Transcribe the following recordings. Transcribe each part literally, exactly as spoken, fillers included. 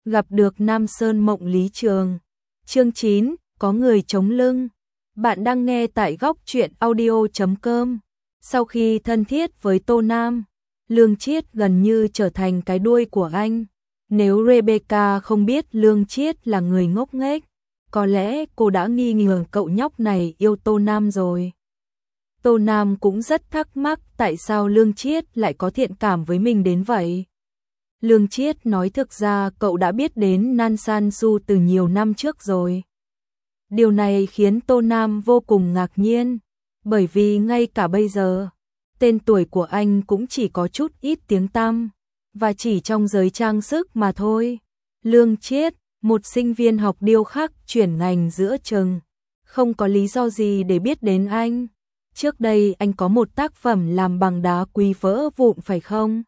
gặp được Nam Sơn Mộng Lý Trường. Chương chín, có người chống lưng. Bạn đang nghe tại góc truyện audio chấm com. Sau khi thân thiết với Tô Nam, Lương Chiết gần như trở thành cái đuôi của anh. Nếu Rebecca không biết Lương Chiết là người ngốc nghếch, có lẽ cô đã nghi ngờ cậu nhóc này yêu Tô Nam rồi. Tô Nam cũng rất thắc mắc tại sao Lương Chiết lại có thiện cảm với mình đến vậy. Lương Chiết nói thực ra cậu đã biết đến Nan San Su từ nhiều năm trước rồi. Điều này khiến Tô Nam vô cùng ngạc nhiên, bởi vì ngay cả bây giờ, tên tuổi của anh cũng chỉ có chút ít tiếng tăm, và chỉ trong giới trang sức mà thôi. Lương Chiết, một sinh viên học điêu khắc chuyển ngành giữa chừng, không có lý do gì để biết đến anh. Trước đây anh có một tác phẩm làm bằng đá quý vỡ vụn phải không?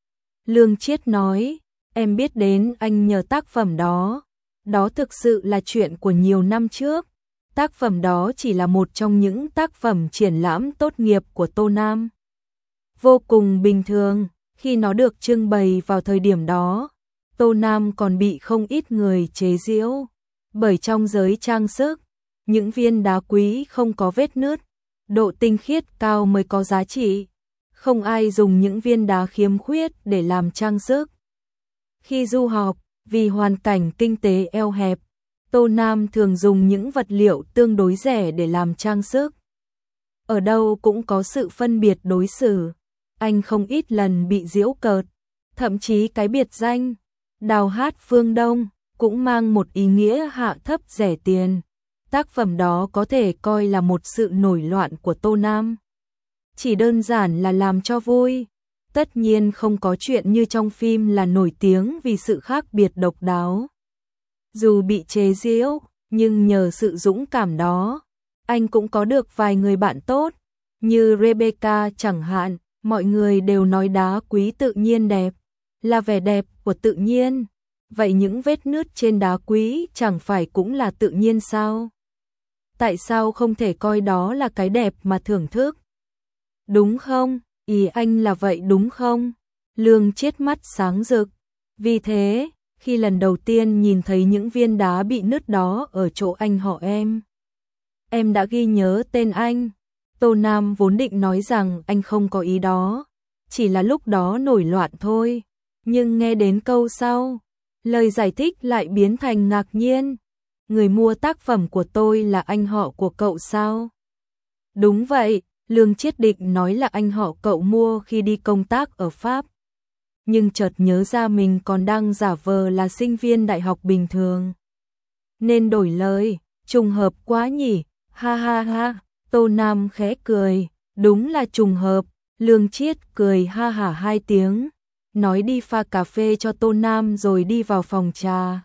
Lương Chiết nói, em biết đến anh nhờ tác phẩm đó. Đó thực sự là chuyện của nhiều năm trước. Tác phẩm đó chỉ là một trong những tác phẩm triển lãm tốt nghiệp của Tô Nam. Vô cùng bình thường, khi nó được trưng bày vào thời điểm đó, Tô Nam còn bị không ít người chế giễu. Bởi trong giới trang sức, những viên đá quý không có vết nứt, độ tinh khiết cao mới có giá trị. Không ai dùng những viên đá khiếm khuyết để làm trang sức. Khi du học, vì hoàn cảnh kinh tế eo hẹp, Tô Nam thường dùng những vật liệu tương đối rẻ để làm trang sức. Ở đâu cũng có sự phân biệt đối xử. Anh không ít lần bị giễu cợt, thậm chí cái biệt danh Đào Hát Phương Đông cũng mang một ý nghĩa hạ thấp rẻ tiền. Tác phẩm đó có thể coi là một sự nổi loạn của Tô Nam. Chỉ đơn giản là làm cho vui. Tất nhiên không có chuyện như trong phim là nổi tiếng vì sự khác biệt độc đáo. Dù bị chế giễu, nhưng nhờ sự dũng cảm đó, anh cũng có được vài người bạn tốt. Như Rebecca chẳng hạn, mọi người đều nói đá quý tự nhiên đẹp, là vẻ đẹp của tự nhiên. Vậy những vết nứt trên đá quý chẳng phải cũng là tự nhiên sao? Tại sao không thể coi đó là cái đẹp mà thưởng thức? Đúng không? Ý anh là vậy đúng không? Lương Chiết mắt sáng rực. Vì thế, khi lần đầu tiên nhìn thấy những viên đá bị nứt đó ở chỗ anh họ em, em đã ghi nhớ tên anh. Tô Nam vốn định nói rằng anh không có ý đó, chỉ là lúc đó nổi loạn thôi. Nhưng nghe đến câu sau, lời giải thích lại biến thành ngạc nhiên. Người mua tác phẩm của tôi là anh họ của cậu sao? Đúng vậy, Lương Chiết định nói là anh họ cậu mua khi đi công tác ở Pháp. Nhưng chợt nhớ ra mình còn đang giả vờ là sinh viên đại học bình thường, nên đổi lời. Trùng hợp quá nhỉ, ha ha ha. Tô Nam khẽ cười, đúng là trùng hợp. Lương Chiết cười ha hả hai tiếng, nói đi pha cà phê cho Tô Nam rồi đi vào phòng trà.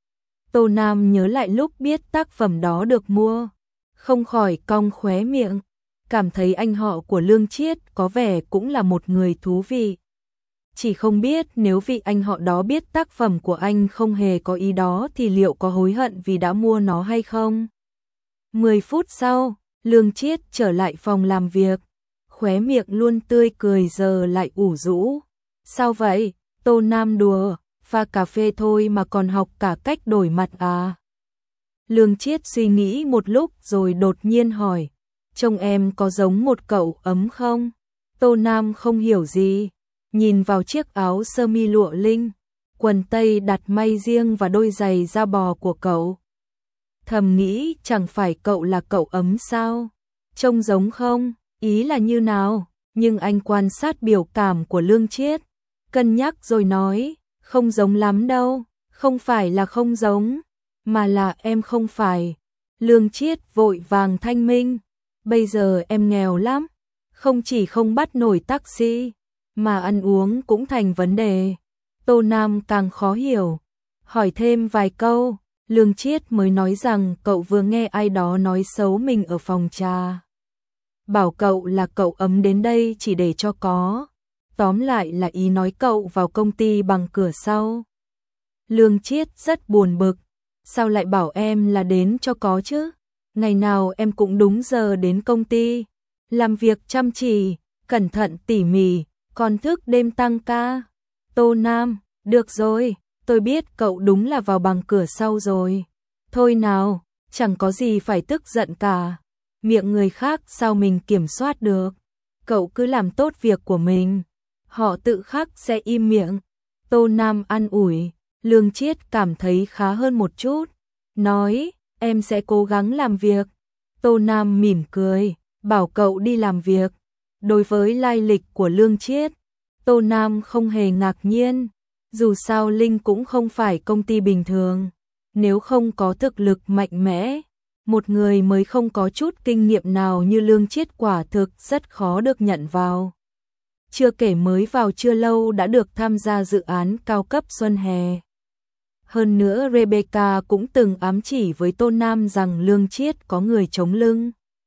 Tô Nam nhớ lại lúc biết tác phẩm đó được mua, không khỏi cong khóe miệng, cảm thấy anh họ của Lương Chiết có vẻ cũng là một người thú vị. Chỉ không biết nếu vị anh họ đó biết tác phẩm của anh không hề có ý đó thì liệu có hối hận vì đã mua nó hay không? Mười phút sau, Lương Chiết trở lại phòng làm việc, khóe miệng luôn tươi cười giờ lại ủ rũ. Sao vậy? Tô Nam đùa, pha cà phê thôi mà còn học cả cách đổi mặt à? Lương Chiết suy nghĩ một lúc rồi đột nhiên hỏi, trông em có giống một cậu ấm không? Tô Nam không hiểu gì, nhìn vào chiếc áo sơ mi lụa linh, quần tây đặt may riêng và đôi giày da bò của cậu. Thầm nghĩ chẳng phải cậu là cậu ấm sao? Trông giống không? Ý là như nào? Nhưng anh quan sát biểu cảm của Lương Chiết, cân nhắc rồi nói, không giống lắm đâu, không phải là không giống, mà là em không phải. Lương Chiết vội vàng thanh minh, bây giờ em nghèo lắm, không chỉ không bắt nổi taxi, mà ăn uống cũng thành vấn đề. Tô Nam càng khó hiểu, hỏi thêm vài câu, Lương Chiết mới nói rằng cậu vừa nghe ai đó nói xấu mình ở phòng trà. Bảo cậu là cậu ấm đến đây chỉ để cho có. Tóm lại là ý nói cậu vào công ty bằng cửa sau. Lương Chiết rất buồn bực, sao lại bảo em là đến cho có chứ? Ngày nào em cũng đúng giờ đến công ty, làm việc chăm chỉ, cẩn thận tỉ mỉ, còn thức đêm tăng ca. Tô Nam, được rồi, tôi biết cậu đúng là vào bằng cửa sau rồi. Thôi nào, chẳng có gì phải tức giận cả. Miệng người khác sao mình kiểm soát được. Cậu cứ làm tốt việc của mình. Họ tự khắc sẽ im miệng. Tô Nam an ủi, Lương Chiết cảm thấy khá hơn một chút. Nói, em sẽ cố gắng làm việc. Tô Nam mỉm cười, bảo cậu đi làm việc. Đối với lai lịch của Lương Chiết, Tô Nam không hề ngạc nhiên. Dù sao Linh cũng không phải công ty bình thường. Nếu không có thực lực mạnh mẽ, một người mới không có chút kinh nghiệm nào như Lương Chiết quả thực rất khó được nhận vào. Chưa kể mới vào chưa lâu đã được tham gia dự án cao cấp Xuân Hè. Hơn nữa Rebecca cũng từng ám chỉ với Tô Nam rằng Lương Chiết có người chống lưng.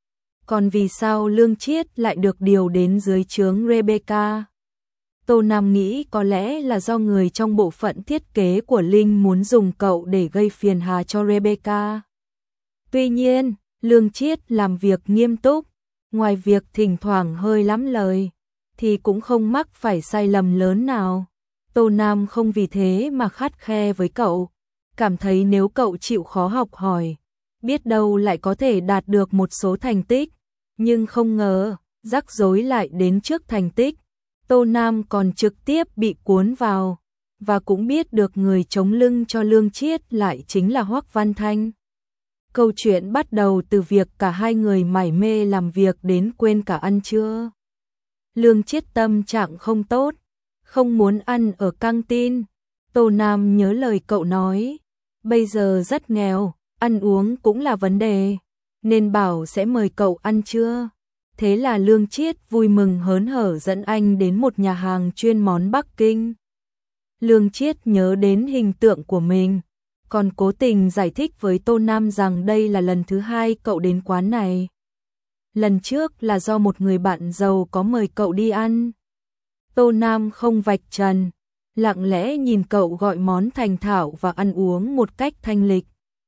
Còn vì sao Lương Chiết lại được điều đến dưới trướng Rebecca? Tô Nam nghĩ có lẽ là do người trong bộ phận thiết kế của Linh muốn dùng cậu để gây phiền hà cho Rebecca. Tuy nhiên, Lương Chiết làm việc nghiêm túc, ngoài việc thỉnh thoảng hơi lắm lời, thì cũng không mắc phải sai lầm lớn nào. Tô Nam không vì thế mà khắt khe với cậu, cảm thấy nếu cậu chịu khó học hỏi, biết đâu lại có thể đạt được một số thành tích, nhưng không ngờ, rắc rối lại đến trước thành tích. Tô Nam còn trực tiếp bị cuốn vào, và cũng biết được người chống lưng cho Lương Chiết lại chính là Hoắc Văn Thanh. Câu chuyện bắt đầu từ việc cả hai người mải mê làm việc đến quên cả ăn trưa. Lương Chiết tâm trạng không tốt, không muốn ăn ở căng tin. Tô Nam nhớ lời cậu nói, bây giờ rất nghèo, ăn uống cũng là vấn đề, nên bảo sẽ mời cậu ăn trưa. Thế là Lương Chiết vui mừng hớn hở dẫn anh đến một nhà hàng chuyên món Bắc Kinh. Lương Chiết nhớ đến hình tượng của mình, còn cố tình giải thích với Tô Nam rằng đây là lần thứ hai cậu đến quán này. Lần trước là do một người bạn giàu có mời cậu đi ăn. Tô Nam không vạch trần, lặng lẽ nhìn cậu gọi món thành thạo và ăn uống một cách thanh lịch.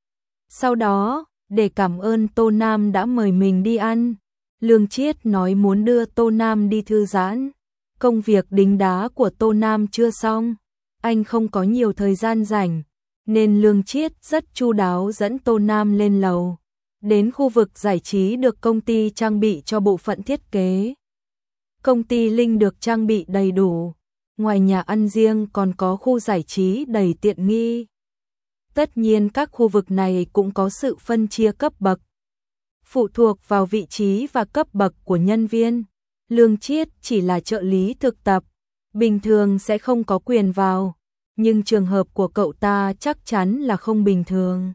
Sau đó, để cảm ơn Tô Nam đã mời mình đi ăn, Lương Chiết nói muốn đưa Tô Nam đi thư giãn. Công việc đính đá của Tô Nam chưa xong, anh không có nhiều thời gian rảnh, nên Lương Chiết rất chu đáo dẫn Tô Nam lên lầu, đến khu vực giải trí được công ty trang bị cho bộ phận thiết kế. Công ty Linh được trang bị đầy đủ, ngoài nhà ăn riêng còn có khu giải trí đầy tiện nghi. Tất nhiên các khu vực này cũng có sự phân chia cấp bậc, phụ thuộc vào vị trí và cấp bậc của nhân viên. Lương Chiết chỉ là trợ lý thực tập, bình thường sẽ không có quyền vào, nhưng trường hợp của cậu ta chắc chắn là không bình thường.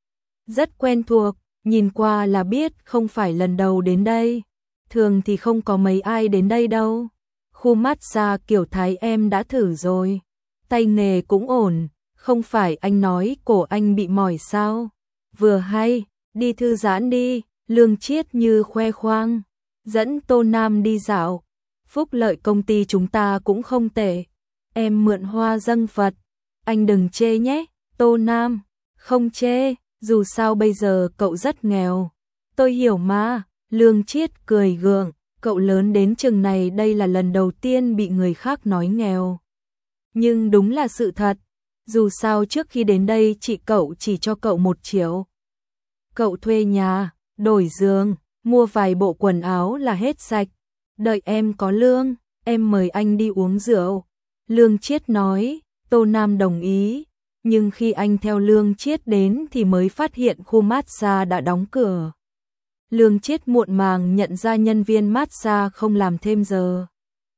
Rất quen thuộc, nhìn qua là biết không phải lần đầu đến đây, thường thì không có mấy ai đến đây đâu. Khu massage kiểu Thái em đã thử rồi, tay nghề cũng ổn, không phải anh nói cổ anh bị mỏi sao? Vừa hay, đi thư giãn đi. Lương Chiết như khoe khoang, dẫn Tô Nam đi dạo. Phúc lợi công ty chúng ta cũng không tệ, em mượn hoa dâng Phật, anh đừng chê nhé. Tô Nam, không chê, dù sao bây giờ cậu rất nghèo. Tôi hiểu mà. Lương Chiết cười gượng, cậu lớn đến chừng này đây là lần đầu tiên bị người khác nói nghèo. Nhưng đúng là sự thật, dù sao trước khi đến đây chị cậu chỉ cho cậu một triệu. Cậu thuê nhà, đổi giường, mua vài bộ quần áo là hết sạch. Đợi em có lương, em mời anh đi uống rượu. Lương Chiết nói. Tô Nam đồng ý, nhưng khi anh theo Lương Chiết đến thì mới phát hiện khu massage đã đóng cửa. Lương Chiết muộn màng nhận ra nhân viên massage không làm thêm giờ.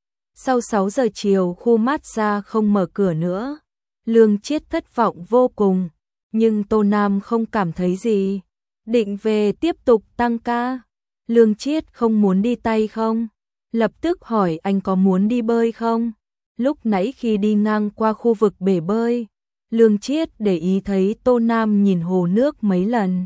Sau sáu giờ chiều khu massage không mở cửa nữa. Lương Chiết thất vọng vô cùng, nhưng Tô Nam không cảm thấy gì. Định về tiếp tục tăng ca. Lương Chiết không muốn đi tay không? Lập tức hỏi anh có muốn đi bơi không? Lúc nãy khi đi ngang qua khu vực bể bơi, Lương Chiết để ý thấy Tô Nam nhìn hồ nước mấy lần.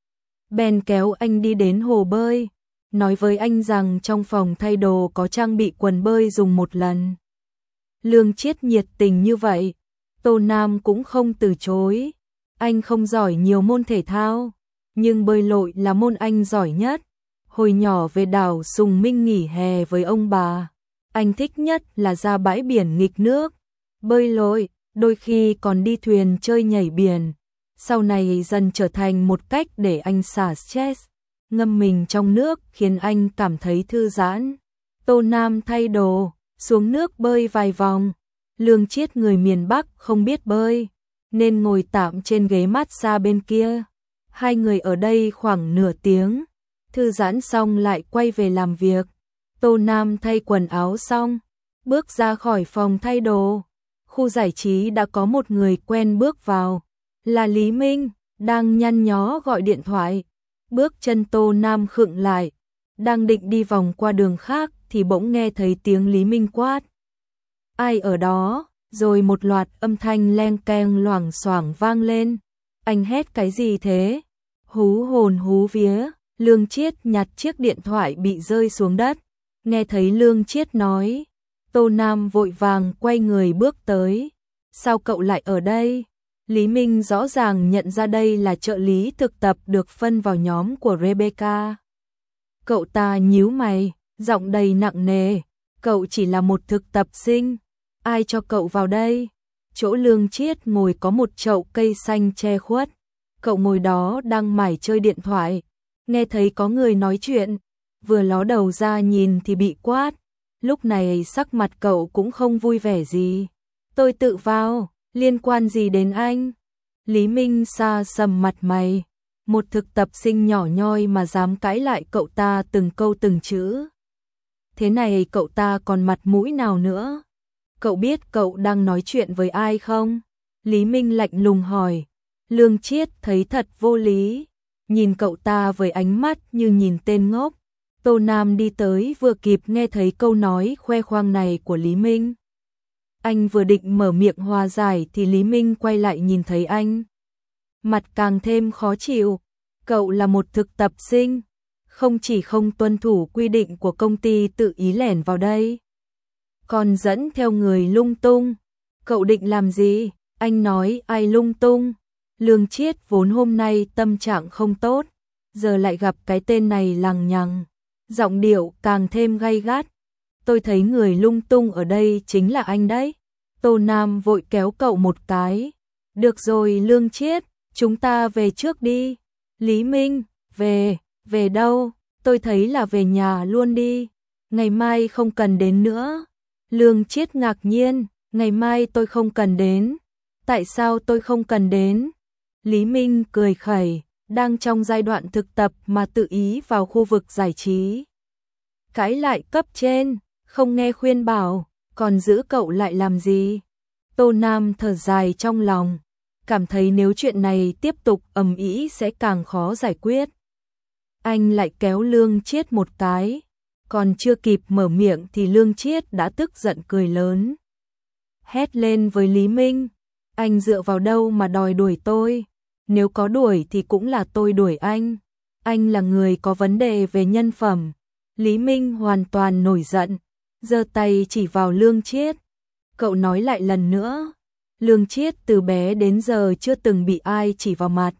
Bèn kéo anh đi đến hồ bơi, nói với anh rằng trong phòng thay đồ có trang bị quần bơi dùng một lần. Lương Chiết nhiệt tình như vậy, Tô Nam cũng không từ chối. Anh không giỏi nhiều môn thể thao, nhưng bơi lội là môn anh giỏi nhất. Hồi nhỏ về đảo Sùng Minh nghỉ hè với ông bà, anh thích nhất là ra bãi biển nghịch nước, bơi lội. đôi khi còn đi thuyền chơi nhảy biển. Sau này dần trở thành một cách để anh xả stress, ngâm mình trong nước khiến anh cảm thấy thư giãn. Tô Nam thay đồ, xuống nước bơi vài vòng. Lương Chiết người miền Bắc không biết bơi, nên ngồi tạm trên ghế massage bên kia. Hai người ở đây khoảng nửa tiếng, thư giãn xong lại quay về làm việc. Tô Nam thay quần áo xong, bước ra khỏi phòng thay đồ. Khu giải trí đã có một người quen bước vào, là Lý Minh, đang nhăn nhó gọi điện thoại. Bước chân Tô Nam khựng lại, đang định đi vòng qua đường khác thì bỗng nghe thấy tiếng Lý Minh quát. Ai ở đó? Rồi một loạt âm thanh leng keng loảng xoảng vang lên. Anh hét cái gì thế? Hú hồn hú vía, Lương Chiết nhặt chiếc điện thoại bị rơi xuống đất. Nghe thấy Lương Chiết nói, Tô Nam vội vàng quay người bước tới. Sao cậu lại ở đây? Lý Minh rõ ràng nhận ra đây là trợ lý thực tập được phân vào nhóm của Rebecca. Cậu ta nhíu mày, giọng đầy nặng nề. Cậu chỉ là một thực tập sinh. Ai cho cậu vào đây? Chỗ Lương Chiết ngồi có một chậu cây xanh che khuất. Cậu ngồi đó đang mải chơi điện thoại. Nghe thấy có người nói chuyện, vừa ló đầu ra nhìn thì bị quát. Lúc này sắc mặt cậu cũng không vui vẻ gì. Tôi tự vào, liên quan gì đến anh? Lý Minh xa sầm mặt mày. Một thực tập sinh nhỏ nhoi mà dám cãi lại cậu ta từng câu từng chữ. Thế này cậu ta còn mặt mũi nào nữa? Cậu biết cậu đang nói chuyện với ai không? Lý Minh lạnh lùng hỏi. Lương Chiết thấy thật vô lý, nhìn cậu ta với ánh mắt như nhìn tên ngốc. Tô Nam đi tới vừa kịp nghe thấy câu nói khoe khoang này của Lý Minh. Anh vừa định mở miệng hòa giải thì Lý Minh quay lại nhìn thấy anh. Mặt càng thêm khó chịu. Cậu là một thực tập sinh, không chỉ không tuân thủ quy định của công ty tự ý lẻn vào đây, còn dẫn theo người lung tung. Cậu định làm gì? Anh nói ai lung tung? Lương Chiết vốn hôm nay tâm trạng không tốt, giờ lại gặp cái tên này lằng nhằng, giọng điệu càng thêm gay gắt. Tôi thấy người lung tung ở đây chính là anh đấy. Tô Nam vội kéo cậu một cái. Được rồi Lương Chiết, chúng ta về trước đi. Lý Minh, về, về đâu? Tôi thấy là về nhà luôn đi. Ngày mai không cần đến nữa. Lương Chiết ngạc nhiên, ngày mai tôi không cần đến. Tại sao tôi không cần đến? Lý Minh cười khẩy, đang trong giai đoạn thực tập mà tự ý vào khu vực giải trí. Cãi lại cấp trên, không nghe khuyên bảo, còn giữ cậu lại làm gì? Tô Nam thở dài trong lòng, cảm thấy nếu chuyện này tiếp tục ầm ĩ sẽ càng khó giải quyết. Anh lại kéo Lương Chiết một cái, còn chưa kịp mở miệng thì Lương Chiết đã tức giận cười lớn. Hét lên với Lý Minh, anh dựa vào đâu mà đòi đuổi tôi? Nếu có đuổi thì cũng là tôi đuổi anh. Anh là người có vấn đề về nhân phẩm. Lý Minh hoàn toàn nổi giận, giơ tay chỉ vào Lương Chiết. Cậu nói lại lần nữa. Lương Chiết từ bé đến giờ chưa từng bị ai chỉ vào mặt,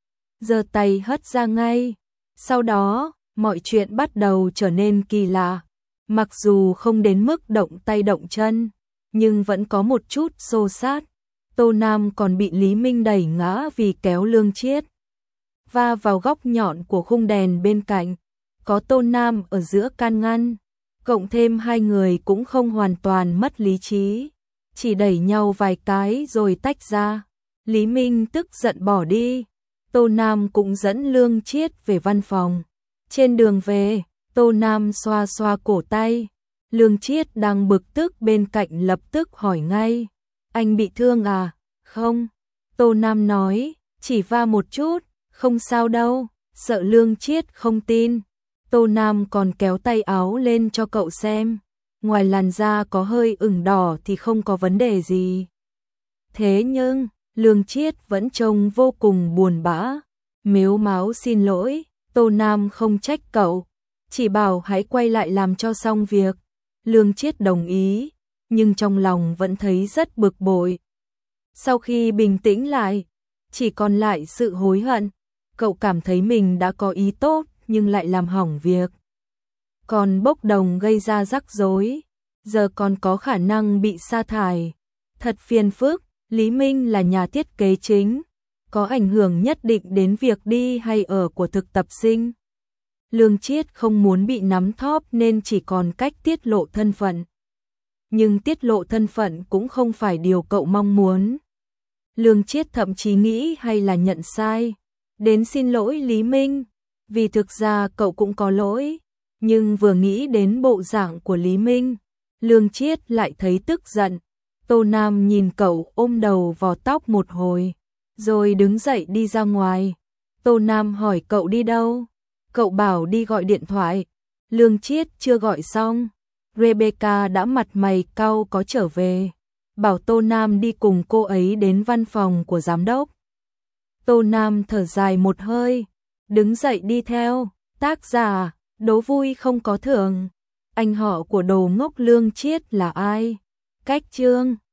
giơ tay hất ra ngay. Sau đó, mọi chuyện bắt đầu trở nên kỳ lạ. Mặc dù không đến mức động tay động chân, nhưng vẫn có một chút xô xát. Tô Nam còn bị Lý Minh đẩy ngã vì kéo Lương Chiết va vào góc nhọn của khung đèn bên cạnh. Có Tô Nam ở giữa can ngăn, cộng thêm hai người cũng không hoàn toàn mất lý trí, chỉ đẩy nhau vài cái rồi tách ra. Lý Minh tức giận bỏ đi. Tô Nam cũng dẫn Lương Chiết về văn phòng. Trên đường về, Tô Nam xoa xoa cổ tay. Lương Chiết đang bực tức bên cạnh lập tức hỏi ngay. Anh bị thương à? Không. Tô Nam nói, chỉ va một chút, không sao đâu. Sợ Lương Chiết không tin, Tô Nam còn kéo tay áo lên cho cậu xem. Ngoài làn da có hơi ửng đỏ thì không có vấn đề gì. Thế nhưng, Lương Chiết vẫn trông vô cùng buồn bã. Mếu máo xin lỗi, Tô Nam không trách cậu, chỉ bảo hãy quay lại làm cho xong việc. Lương Chiết đồng ý, nhưng trong lòng vẫn thấy rất bực bội. Sau khi bình tĩnh lại, chỉ còn lại sự hối hận. Cậu cảm thấy mình đã có ý tốt nhưng lại làm hỏng việc, còn bốc đồng gây ra rắc rối, giờ còn có khả năng bị sa thải. Thật phiền phức, Lý Minh là nhà thiết kế chính, có ảnh hưởng nhất định đến việc đi hay ở của thực tập sinh. Lương Triết không muốn bị nắm thóp nên chỉ còn cách tiết lộ thân phận. Nhưng tiết lộ thân phận cũng không phải điều cậu mong muốn. Lương Triết thậm chí nghĩ hay là nhận sai, đến xin lỗi Lý Minh, vì thực ra cậu cũng có lỗi, nhưng vừa nghĩ đến bộ dạng của Lý Minh, Lương Triết lại thấy tức giận. Tô Nam nhìn cậu ôm đầu vò tóc một hồi, rồi đứng dậy đi ra ngoài. Tô Nam hỏi cậu đi đâu? Cậu bảo đi gọi điện thoại. Lương Triết chưa gọi xong, Rebecca đã mặt mày cau có trở về, bảo Tô Nam đi cùng cô ấy đến văn phòng của giám đốc. Tô Nam thở dài một hơi, đứng dậy đi theo. Tác giả, đố vui không có thưởng. Anh họ của đồ ngốc Lương Triết là ai? Cách chương